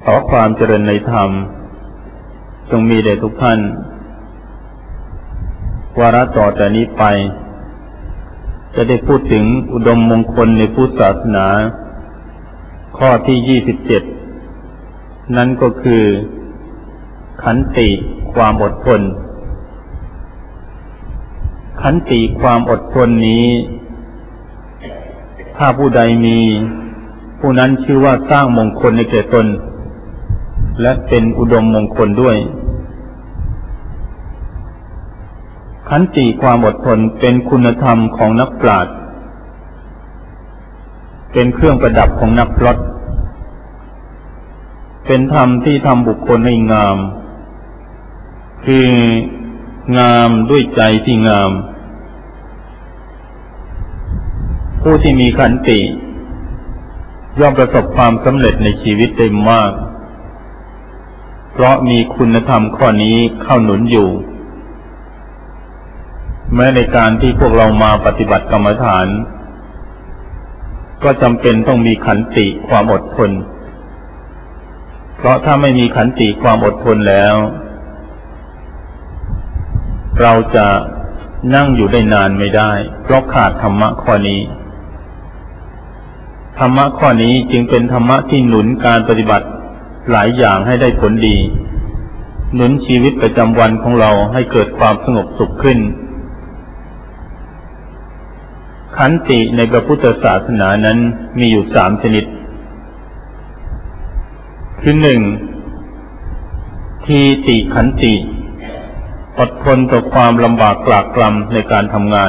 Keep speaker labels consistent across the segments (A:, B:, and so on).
A: ขอความเจริญในธรรมจงมีแด่ทุกท่านวาระต่อจากนี้ไปจะได้พูดถึงอุดมมงคลในพุทธศาสนาข้อที่27นั่นก็คือขันติความอดทนขันติความอดทนนี้ถ้าผู้ใดมีผู้นั้นชื่อว่าสร้างมงคลในแก่ตนและเป็นอุดมมงคลด้วยขันติความอดทนเป็นคุณธรรมของนักปราชญ์เป็นเครื่องประดับของนักพรตเป็นธรรมที่ทำบุคคลให้งามคืองามด้วยใจที่งามผู้ที่มีขันติย่อมประสบความสำเร็จในชีวิตได้มากเพราะมีคุณธรรมข้อนี้เข้าหนุนอยู่แม้ในการที่พวกเรามาปฏิบัติกรรมฐานก็จำเป็นต้องมีขันติความอดทนเพราะถ้าไม่มีขันติความอดทนแล้วเราจะนั่งอยู่ได้นานไม่ได้เพราะขาดธรรมะข้อนี้ธรรมะข้อนี้จึงเป็นธรรมะที่หนุนการปฏิบัติหลายอย่างให้ได้ผลดีหนุนชีวิตประจำวันของเราให้เกิดความสงบสุขขึ้นขันติในพระพุทธศาสนานั้นมีอยู่3ชนิดคือ 1. ทีติขันติอดทนต่อความลำบากกลากกลำในการทำงาน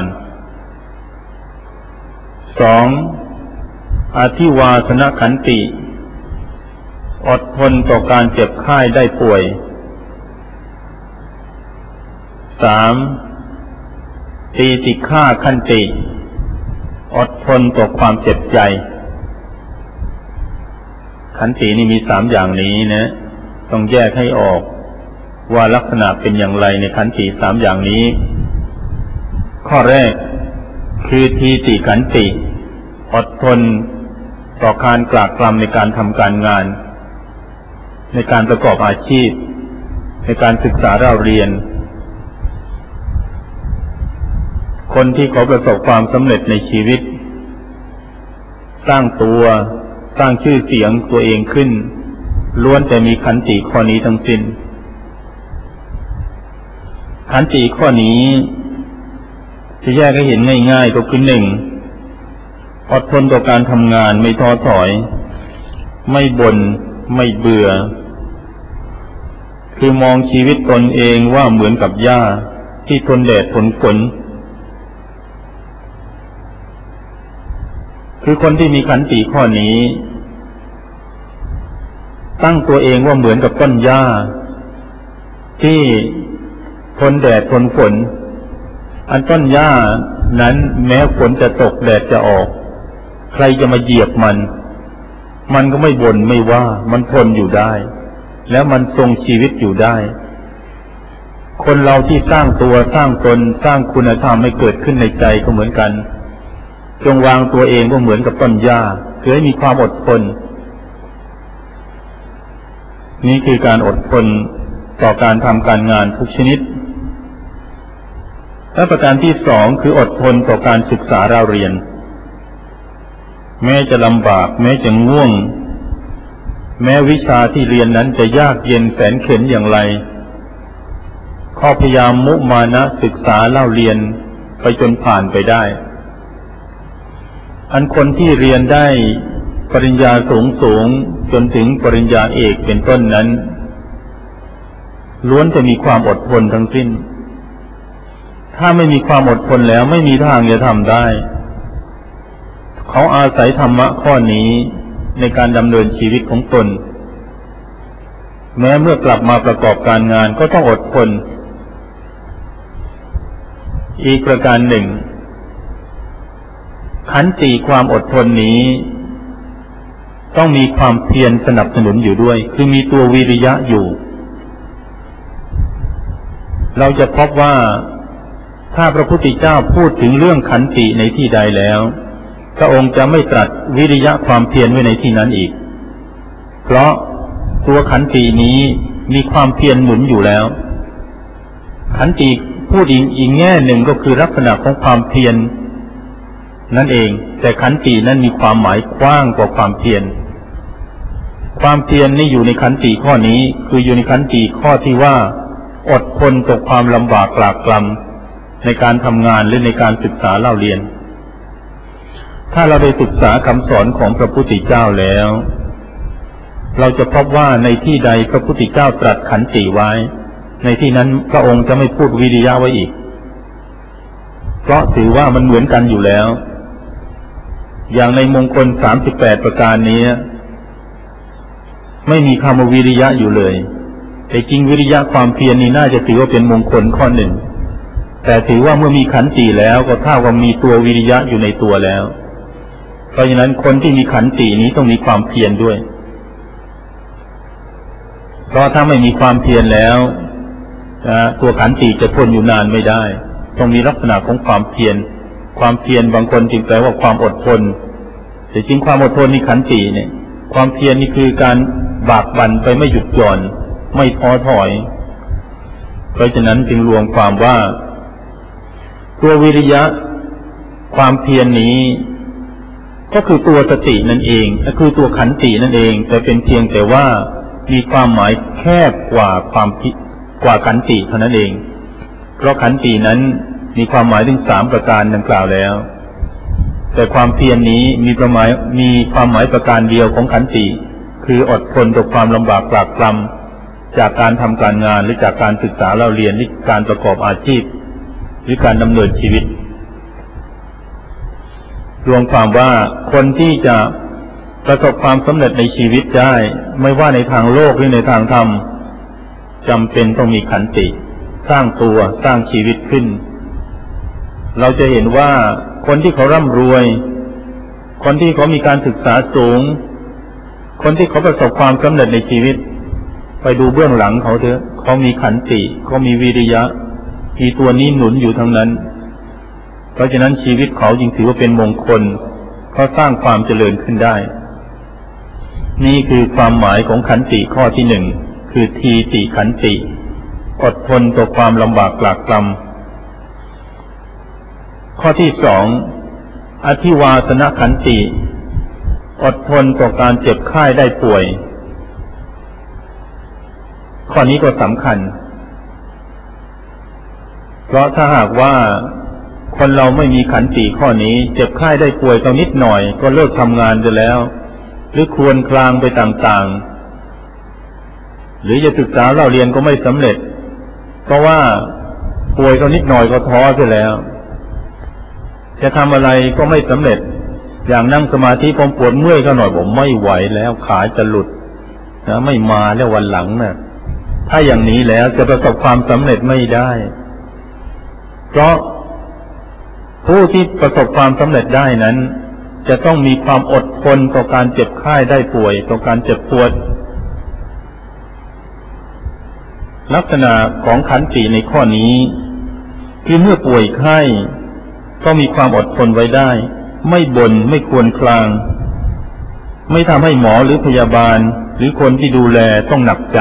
A: 2. อธิวาสนขันติอดทนต่อการเจ็บไข้ได้ป่วย 3. ตีติฆาขันติอดทนต่อความเจ็บใจขันตินี่มี3อย่างนี้นะต้องแยกให้ออกว่าลักษณะเป็นอย่างไรในขันติ3อย่างนี้ข้อแรกคือทีติขันติอดทนต่อการกลากกลำในการทำการงานในการประกอบอาชีพในการศึกษาเราเรียนคนที่เขาประสบความสำเร็จในชีวิตสร้างตัวสร้างชื่อเสียงตัวเองขึ้นล้วนแต่มีขันติข้อนี้ทั้งสิ้นขันติข้อนี้จะแยกให้เห็นง่ายๆก็คือ 1. อดทนต่อการทำงานไม่ท้อถอยไม่บ่นไม่เบื่อคือมองชีวิตตนเองว่าเหมือนกับหญ้าที่ทนแดดทนฝนคือคนที่มีขันติข้อนี้ตั้งตัวเองว่าเหมือนกับต้นหญ้าที่ทนแดดทนฝนอันต้นหญ้านั้นแม้ฝนจะตกแดดจะออกใครจะมาเหยียบมันก็ไม่บ่นไม่ว่ามันทนอยู่ได้แล้วมันทรงชีวิตอยู่ได้คนเราที่สร้างตัวสร้างตนสร้างคุณธรรมให้เกิดขึ้นในใจก็เหมือนกันจงวางตัวเองก็เหมือนกับต้นหญ้าคือให้มีความอดทนนี่คือการอดทนต่อการทำการงานทุกชนิดและประการที่2คืออดทนต่อการศึกษาเราเรียนแม้จะลำบากแม้จะง่วงแม้วิชาที่เรียนนั้นจะยากเย็นแสนเข็ญอย่างไรข้อพยายามมุมานะศึกษาเล่าเรียนไปจนผ่านไปได้อันคนที่เรียนได้ปริญญาสูงจนถึงปริญญาเอกเป็นต้นนั้นล้วนจะมีความอดทนทั้งสิ้นถ้าไม่มีความอดทนแล้วไม่มีทางจะทำได้เขาอาศัยธรรมะข้อนี้ในการดำเนินชีวิตของตนแม้เมื่อกลับมาประกอบการงานก็ต้องอดทนอีกประการหนึ่งขันติความอดทนนี้ต้องมีความเพียรสนับสนุนอยู่ด้วยคือมีตัววิริยะอยู่เราจะพบว่าถ้าพระพุทธเจ้าพูดถึงเรื่องขันติในที่ใดแล้วพระองค์จะไม่ตรัสวิริยะความเพียรไว้ในที่นั้นอีกเพราะตัวขันตินี้มีความเพียรหนุนอยู่แล้วขันติพูดอีกแง่หนึ่งก็คือลักษณะของความเพียรนั่นเองแต่ขันตินั้นมีความหมายกว้างกว่าความเพียรความเพียรนี่อยู่ในขันติข้อนี้คืออยู่ในขันติข้อที่ว่าอดทนต่อความลำบากกลากกลำในการทำงานหรือในการศึกษาเล่าเรียนถ้าเราได้ศึกษาคำสอนของพระพุทธเจ้าแล้วเราจะพบว่าในที่ใดพระพุทธเจ้าตรัสขันติไว้ในที่นั้นพระองค์จะไม่พูดวิริยะไว้อีกเพราะถือว่ามันเหมือนกันอยู่แล้วอย่างในมงคล38ประการนี้ไม่มีคำว่าวิริยะอยู่เลยแต่จริงวิริยะความเพียรนี้น่าจะถือว่าเป็นมงคลข้อหนึ่งแต่ถือว่าเมื่อมีขันติแล้วก็เท่ากับมีตัววิริยะอยู่ในตัวแล้วเพราะฉะนั้นคนที่มีขันตินี้ต้องมีความเพียรด้วยเพราะถ้าไม่มีความเพียรแล้วตัวขันติจะทนอยู่นานไม่ได้ต้องมีลักษณะของความเพียรความเพียรบางคนจึงแปลว่าความอดทนแต่จริงความอดทนนี่ขันติเนี่ยความเพียรนี่คือการบากบั่นไปไม่หยุดหย่อนไม่ท้อถอยเพราะฉะนั้นจึงรวมความว่าตัววิริยะความเพียรนี้ก็คือตัวสตินั่นเองก็คือตัวขันตินั่นเองแต่เป็นเพียงแต่ว่ามีความหมายแคบกว่าขันติเท่านั้นเองเพราะขันตินั้นมีความหมายถึง3ประการดังกล่าวแล้วแต่ความเพียรนี้มีความหมายประการเดียวของขันติคืออดทนต่อความลำบากกลากกลำจากการทำการงานหรือจากการศึกษาเล่าเรียนหรือการประกอบอาชีพหรือการดำเนินชีวิตรวมความว่าคนที่จะประสบความสำเร็จในชีวิตได้ไม่ว่าในทางโลกหรือในทางธรรมจำเป็นต้องมีขันติสร้างตัวสร้างชีวิตขึ้นเราจะเห็นว่าคนที่เขาร่ำรวยคนที่เขามีการศึกษาสูงคนที่เขาประสบความสำเร็จในชีวิตไปดูเบื้องหลังเขาเถอะเขามีขันติเขามีวิริยะมีตัวนี้หนุนอยู่ทั้งนั้นเพราะฉะนั้นชีวิตเขาจึงถือว่าเป็นมงคลเขาสร้างความเจริญขึ้นได้นี่คือความหมายของขันติข้อที่1คือทีติขันติอดทนต่อความลำบากกลากกลำข้อที่2อธิวาสนขันติอดทนต่อการเจ็บไข้ได้ป่วยข้อนี้ก็สำคัญเพราะถ้าหากว่าคนเราไม่มีขันติข้อนี้เจ็บไข้ได้ป่วยก็นิดหน่อยก็เลิกทำงานไปแล้วหรือครวญครางไปต่างๆหรือจะศึกษาเล่าเรียนก็ไม่สำเร็จเพราะว่าป่วยก็นิดหน่อยก็ท้อไปแล้วจะทำอะไรก็ไม่สำเร็จอย่างนั่งสมาธิผมปวดเมื่อยก็หน่อยผมไม่ไหวแล้วขาจะหลุดนะไม่มาแล้ววันหลังนะถ้าอย่างนี้แล้วจะประสบความสำเร็จไม่ได้เพราะผู้ที่ประสบความสำเร็จได้นั้นจะต้องมีความอดทนต่อการเจ็บไข้ได้ป่วยต่อการเจ็บปวดลักษณะของขันติในข้อนี้คือเมื่อป่วยไข้ก็มีความอดทนไว้ได้ไม่บ่นไม่ครวญครางไม่ทำให้หมอหรือพยาบาลหรือคนที่ดูแลต้องหนักใจ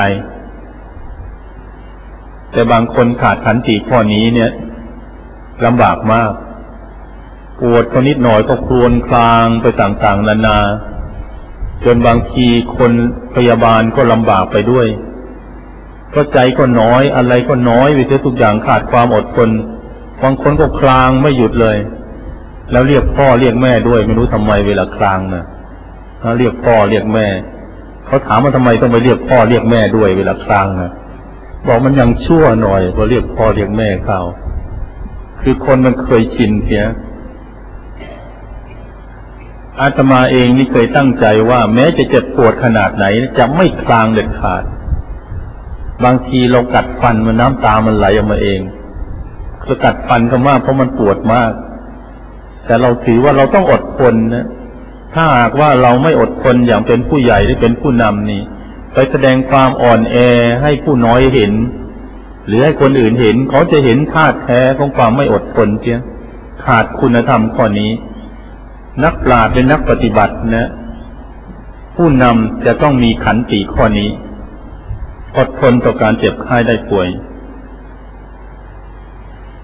A: แต่บางคนขาดขันติข้อนี้เนี่ยลำบากมากปวดก็นิดหน่อยก็ครวญครางไปต่างๆนานาจนบางทีคนพยาบาลก็ลำบากไปด้วยก็ใจก็น้อยอะไรก็น้อยไปเสียทุกอย่างขาดความอดทนบางคนก็คลางไม่หยุดเลยแล้วเรียกพ่อเรียกแม่ด้วยไม่รู้ทำไมเวลาคลางนะเรียกพ่อเรียกแม่เขาถามว่าทำไมต้องไปเรียกพ่อเรียกแม่ด้วยเวลาคลางนะบอกมันยังชั่วหน่อยพอเรียกพ่อเรียกแม่เขาคือคนมันเคยชินเสียอาตมาเองนี่เคยตั้งใจว่าแม้จะเจ็บปวดขนาดไหนจะไม่คลางเด็ดขาดบางทีเรากัดฟันมันน้ำตามันไหลออกมาเองเรากัดฟันก็มากเพราะมันปวดมากแต่เราถือว่าเราต้องอดทนนะถ้าหากว่าเราไม่อดทนอย่างเป็นผู้ใหญ่หรือเป็นผู้นำนี่ไปแสดงความอ่อนแอให้ผู้น้อยเห็นหรือให้คนอื่นเห็นเขาจะเห็นธาตุแท้ของความไม่อดทนเสียขาดคุณธรรมข้อนี้นักปราชญ์เป็นนักปฏิบัตินะผู้นำจะต้องมีขันติข้อนี้อดทนต่อการเจ็บไข้ได้ป่วย